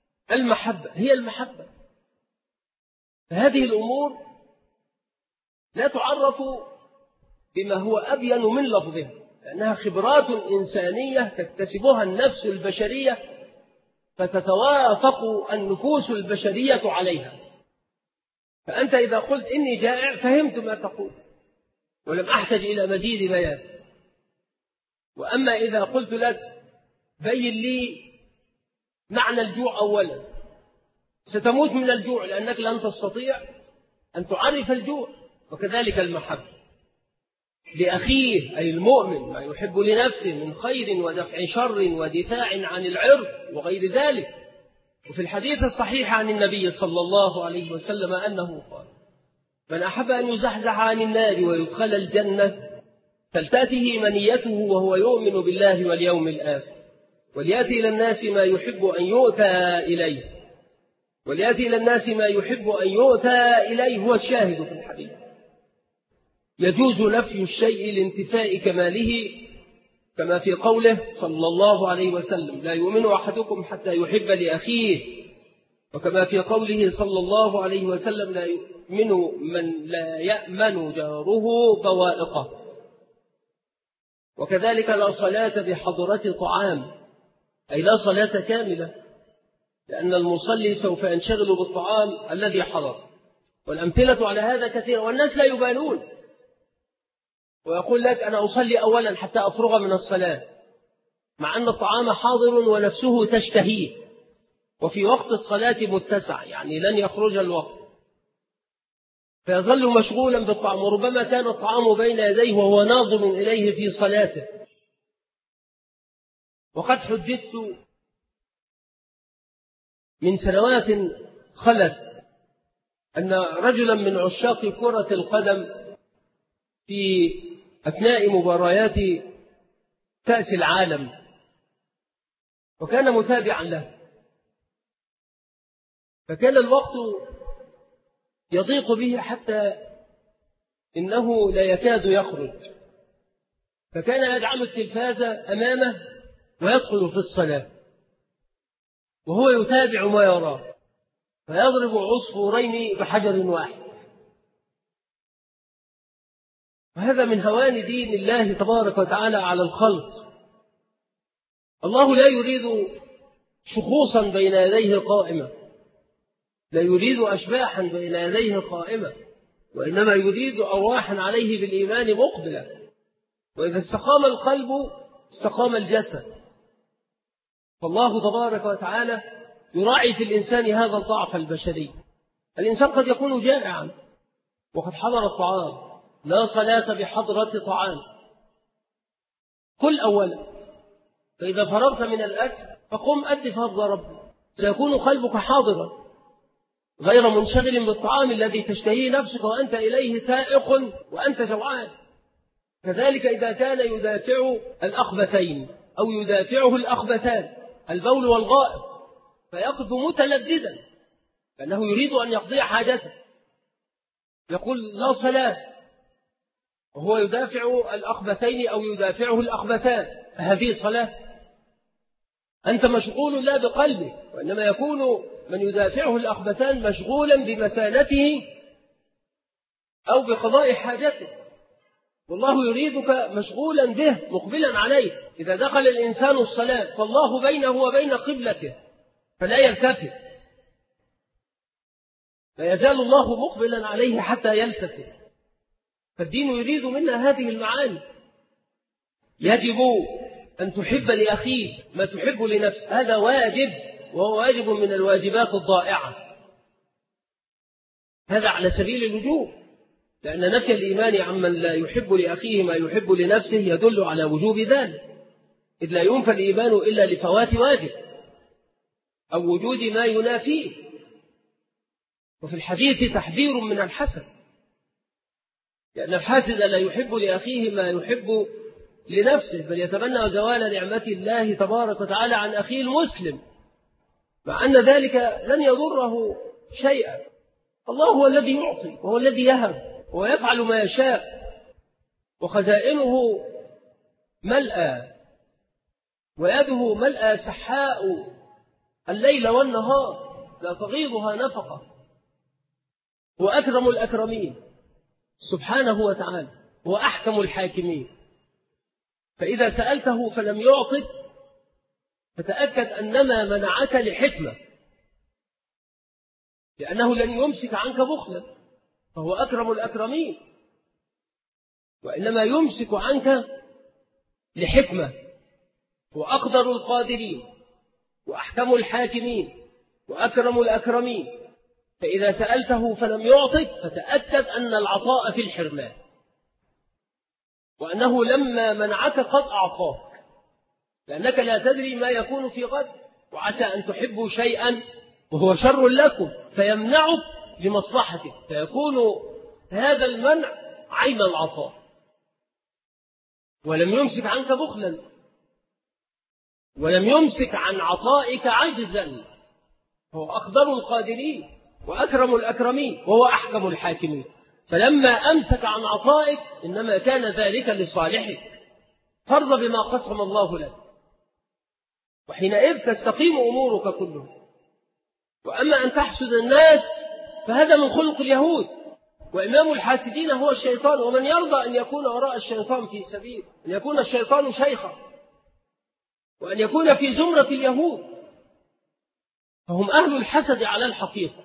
المحبة، هي المحبة. فهذه الأمور لا تعرف بما هو أبين من لفظها، لأنها خبرات إنسانية تكتسبها النفس البشرية فتتوافق النفوس البشرية عليها. فأنت إذا قلت إني جائع فهمت ما تقول ولم أحتج إلى مزيد بيان. وأما إذا قلت لك بين لي معنى الجوع أولا، ستموت من الجوع لأنك لن تستطيع أن تعرف الجوع. وكذلك المحبة لأخيه أي المؤمن ما يحب لنفسه من خير ودفع شر ودفاع عن العرض وغير ذلك. وفي الحديث الصحيح عن النبي صلى الله عليه وسلم أنه قال: من أحب أن يزحزح عن النار ويدخل الجنة فلتأته منيته وهو يؤمن بالله واليوم الآخر وليأتي إلى الناس ما يحب أن يؤتى إليه، وليأتي إلى الناس ما يحب أن يؤتى إليه هو الشاهد في الحديث. يجوز نفي الشيء لانتفاء كماله، كما في قوله صلى الله عليه وسلم: لا يؤمن أحدكم حتى يحب لأخيه، وكما في قوله صلى الله عليه وسلم: لا يؤمن من لا يأمن جاره بوائقه. وكذلك لا صلاة بحضرة طعام، أي لا صلاة كاملة، لأن المصلي سوف ينشغل بالطعام الذي حضر. والأمثلة على هذا كثيرة، والناس لا يبالون، ويقول لك أنا أصلي أولا حتى أفرغ من الصلاة، مع أن الطعام حاضر ونفسه تشتهيه، وفي وقت الصلاة متسع، يعني لن يخرج الوقت، فيظل مشغولا بالطعام، وربما كان الطعام بين يديه وهو ناظر إليه في صلاته. وقد حدثت من سنوات خلت أن رجلا من عشاق كرة القدم في أثناء مباريات كأس العالم، وكان متابعا له، فكان الوقت يضيق به حتى إنه لا يكاد يخرج، فكان يجعل التلفاز أمامه ويدخل في الصلاة وهو يتابع ما يراه، فيضرب عصفورين بحجر واحد. وهذا من هوان دين الله تبارك وتعالى على الخلق. الله لا يريد شخوصا بين يديه قائمة، لا يريد أشباحا بين يديه قائمة، وإنما يريد أرواحا عليه بالإيمان مقبلة. وإذا استقام القلب استقام الجسد. فالله تبارك وتعالى يراعي في الإنسان هذا الضعف البشري. الإنسان قد يكون جائعا وقد حضر الطعام، لا صلاة بحضرة طعام. كل أولا، فإذا فرغت من الأكل فقم أد فرض ربك، سيكون قلبك حاضرا غير منشغل بالطعام الذي تشتهيه نفسك وأنت إليه تائق وأنت جوعان. كذلك إذا كان يدافع الأخبثين أو يدافعه الأخبثان، البول والغائط، فيقف متلذذا لأنه يريد أن يقضي حاجته، يقول لا صلاة وهو يدافع الأخبثين أو يدافعه الأخبثان، فهذه صلاة؟ أنت مشغول لا بقلبك، وإنما يكون من يدافعه الأخبثان مشغولا بمثانته أو بقضاء حاجته، والله يريدك مشغولا به مقبلا عليه. إذا دخل الإنسان الصلاة فالله بينه وبين قبلته فلا يلتفت، لا يزال الله مقبلا عليه حتى يلتفت. فالدين يريد منا هذه المعاني. يجب أن تحب لأخيه ما تحب لنفسك، هذا واجب، وهو واجب من الواجبات الضائعة، هذا على سبيل الوجوب، لأن نفي الإيمان عمن لا يحب لأخيه ما يحب لنفسه يدل على وجوب ذلك، إذ لا ينفى الإيمان إلا لفوات واجب أو وجود ما ينافيه. وفي الحديث تحذير من الحسد، لأن الحاسد لا يحب لأخيه ما يحب لنفسه، بل يتمنى زوال نعمة الله تبارك وتعالى عن أخيه المسلم، مع أن ذلك لن يضره شيئا. الله هو الذي يعطي وهو الذي يهب ويفعل ما يشاء، وخزائنه ملأى ويده ملأى سحاء الليل والنهار لا تغيضها نفقة، وأكرم الأكرمين. سبحانه وتعالى، هو أحكم الحاكمين. فإذا سألته فلم يعطك فتأكد أنما منعك لحكمة، لأنه لن يمسك عنك بخلا، فهو أكرم الأكرمين، وإنما يمسك عنك لحكمة، هو أقدر القادرين وأحكم الحاكمين وأكرم الأكرمين. فإذا سألته فلم يعطك فتأكد أن العطاء في الحرمان، وأنه لما منعك قد أعطاك، لأنك لا تدري ما يكون في غد، وعسى أن تحبوا شيئا وهو شر لكم فيمنعك لمصلحتك، فيكون هذا المنع عين العطاء. ولم يمسك عنك بخلا، ولم يمسك عن عطائك عجزا، هو أقدر القادرين وأكرم الأكرمين وهو أحكم الحاكمين. فلما أمسك عن عطائك إنما كان ذلك لصالحك، فرض بما قسم الله لك، وحينئذ تستقيم أمورك كلها. وأما أن تحسد الناس فهذا من خلق اليهود، وإمام الحاسدين هو الشيطان، ومن يرضى أن يكون وراء الشيطان في سبيل، أن يكون الشيطان شيخا، وأن يكون في زمرة اليهود، فهم أهل الحسد على الحقيقة.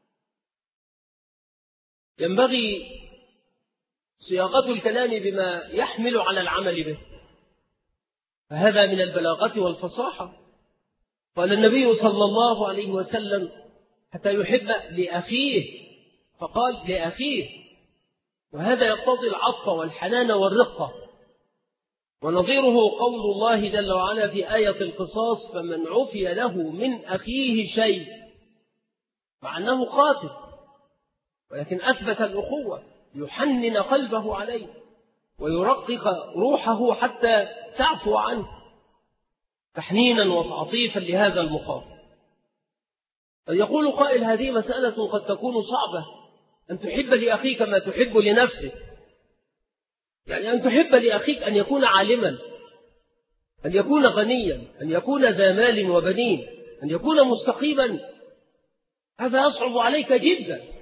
ينبغي صياغة الكلام بما يحمل على العمل به، فهذا من البلاغة والفصاحة. قال النبي صلى الله عليه وسلم حتى يحب لأخيه، فقال لأخيه، وهذا يقتضي العطف والحنان والرقة. ونظيره قول الله جل وعلا في آية القصاص: فمن عفي له من أخيه شيء، مع أنه قاتل ولكن أثبت الأخوة، يحنن قلبه عليه ويرقق روحه حتى تعفو عنه تحنينا وتعطيفا لهذا المخاطب. قد يقول قائل: هذه مسألة قد تكون صعبة، أن تحب لأخيك ما تحب لنفسك، يعني أن تحب لأخيك أن يكون عالما، أن يكون غنيا، أن يكون ذا مال وبنين، أن يكون مستقيما، هذا يصعب عليك جدا،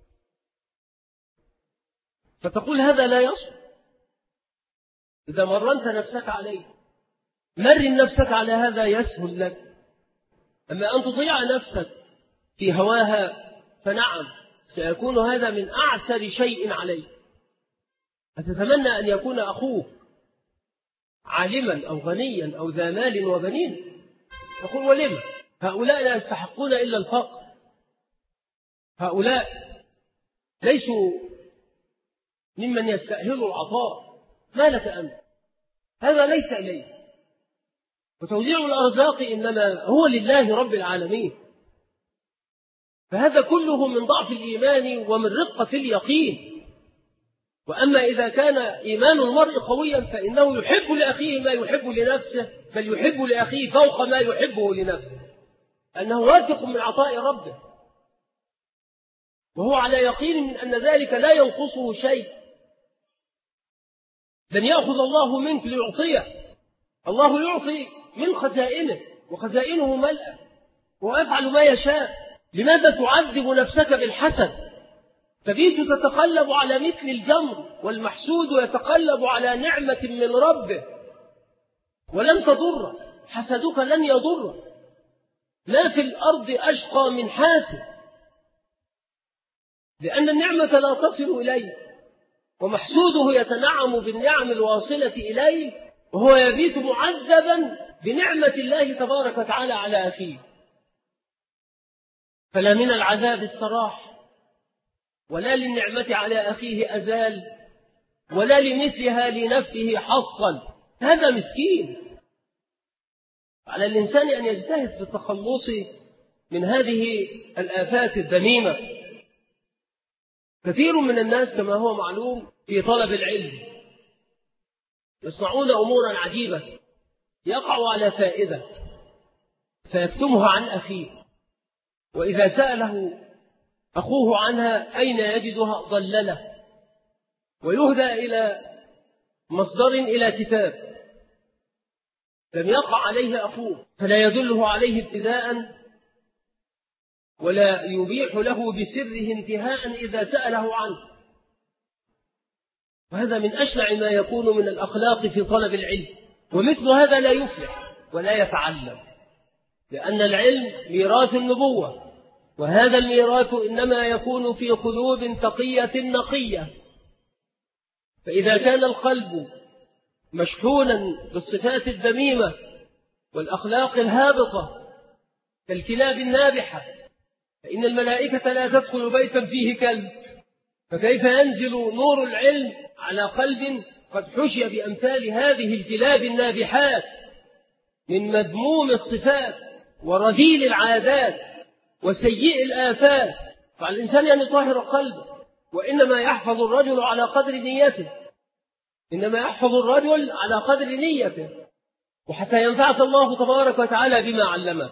فتقول هذا لا يصعب. إذا مرنت نفسك عليه، مرن نفسك على هذا يسهل لك. أما أن تطيع نفسك في هواها فنعم سيكون هذا من أعسر شيء عليك. أتتمنى أن يكون أخوك عالما أو غنيا أو ذا مال وبنين، تقول ولم؟ هؤلاء لا يستحقون إلا الفقر، هؤلاء ليسوا ممن يستأهل العطاء، ما لك أنت؟ هذا ليس إليك. وتوزيع الأرزاق إنما هو لله رب العالمين. فهذا كله من ضعف الإيمان ومن رقة اليقين. وأما إذا كان إيمان المرء قويا فإنه يحب لأخيه ما يحب لنفسه، بل يحب لأخيه فوق ما يحبه لنفسه، أنه واثق من عطاء ربه، وهو على يقين من أن ذلك لا ينقصه شيء. لن يأخذ الله منك ليعطيه، الله يعطي من خزائنه، وخزائنه ملأ، ويفعل ما يشاء. لماذا تعذب نفسك بالحسد؟ تبيت تتقلب على مثل الجمر، والمحسود يتقلب على نعمة من ربه ولن تضر، حسدك لن يضر. لا في الأرض أشقى من حاسد، لأن النعمة لا تصل إليه، ومحسوده يتنعم بالنعم الواصلة إليه، وهو يبيت معذبا بنعمة الله تبارك وتعالى على أخيه. فلا من العذاب استراح، ولا للنعمة على أخيه أزال، ولا لمثلها لنفسه حصل. هذا مسكين. على الإنسان أن يجتهد في التخلص من هذه الآفات الذميمة. كثير من الناس كما هو معلوم في طلب العلم يصنعون أمورا عجيبة، يقع على فائدة فيكتمها عن أخيه، وإذا سأله أخوه عنها أين يجدها ضلله، ويهدى إلى مصدر إلى كتاب لم يقع عليه أخوه، فلا يدله عليه ابتداء ولا يبيح له بسره انتهاء إذا سأله عنه. وهذا من أشنع ما يكون من الأخلاق في طلب العلم، ومثل هذا لا يفلح ولا يتعلم، لأن العلم ميراث النبوة، وهذا الميراث إنما يكون في قلوب تقية نقية. فإذا كان القلب مشحونا بالصفات الذميمة والأخلاق الهابطة كالكلاب النابحة، فإن الملائكة لا تدخل بيتا فيه كلب، فكيف ينزل نور العلم على قلب قد حشي بأمثال هذه الكلاب النابحات من مذموم الصفات ورديل العادات وسيء الآفات؟ فالإنسان أن يطهر قلبه، وإنما يحفظ الرجل على قدر نيته، إنما يحفظ الرجل على قدر نيته، وحتى ينفعك الله تبارك وتعالى بما علمه.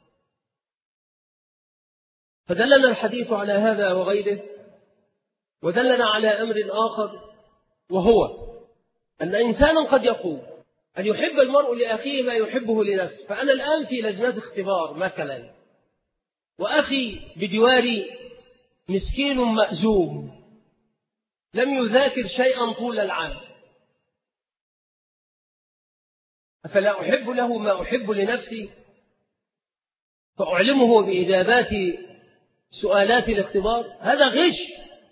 فدلنا الحديث على هذا وغيره، ودلنا على أمر آخر، وهو أن إنسانا قد يقول أن يحب المرء لأخيه ما يحبه لنفسه. فأنا الآن في لجنة اختبار مثلا، وأخي بجواري مسكين مأزوم لم يذاكر شيئا طول العام، أفلا أحب له ما أحب لنفسي؟ فأعلمه بإجابات سؤالات الاختبار؟ هذا غش.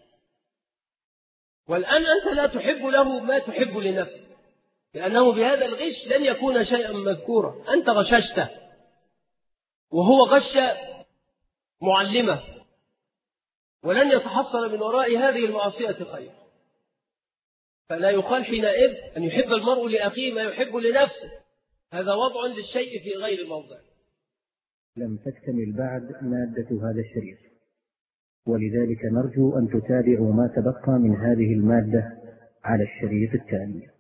والآن أنت لا تحب له ما تحب لنفسك، لأنه بهذا الغش لن يكون شيئا مذكورا. أنت غششته وهو غش معلمه، ولن يتحصل من وراء هذه المعصية خير. فلا يقال حينئذ أن يحب المرء لأخيه ما يحب لنفسه، هذا وضع للشيء في غير موضع. لم تكتمل بعد مادة هذا الشريط، ولذلك نرجو أن تتابعوا ما تبقى من هذه المادة على الشريط التالي.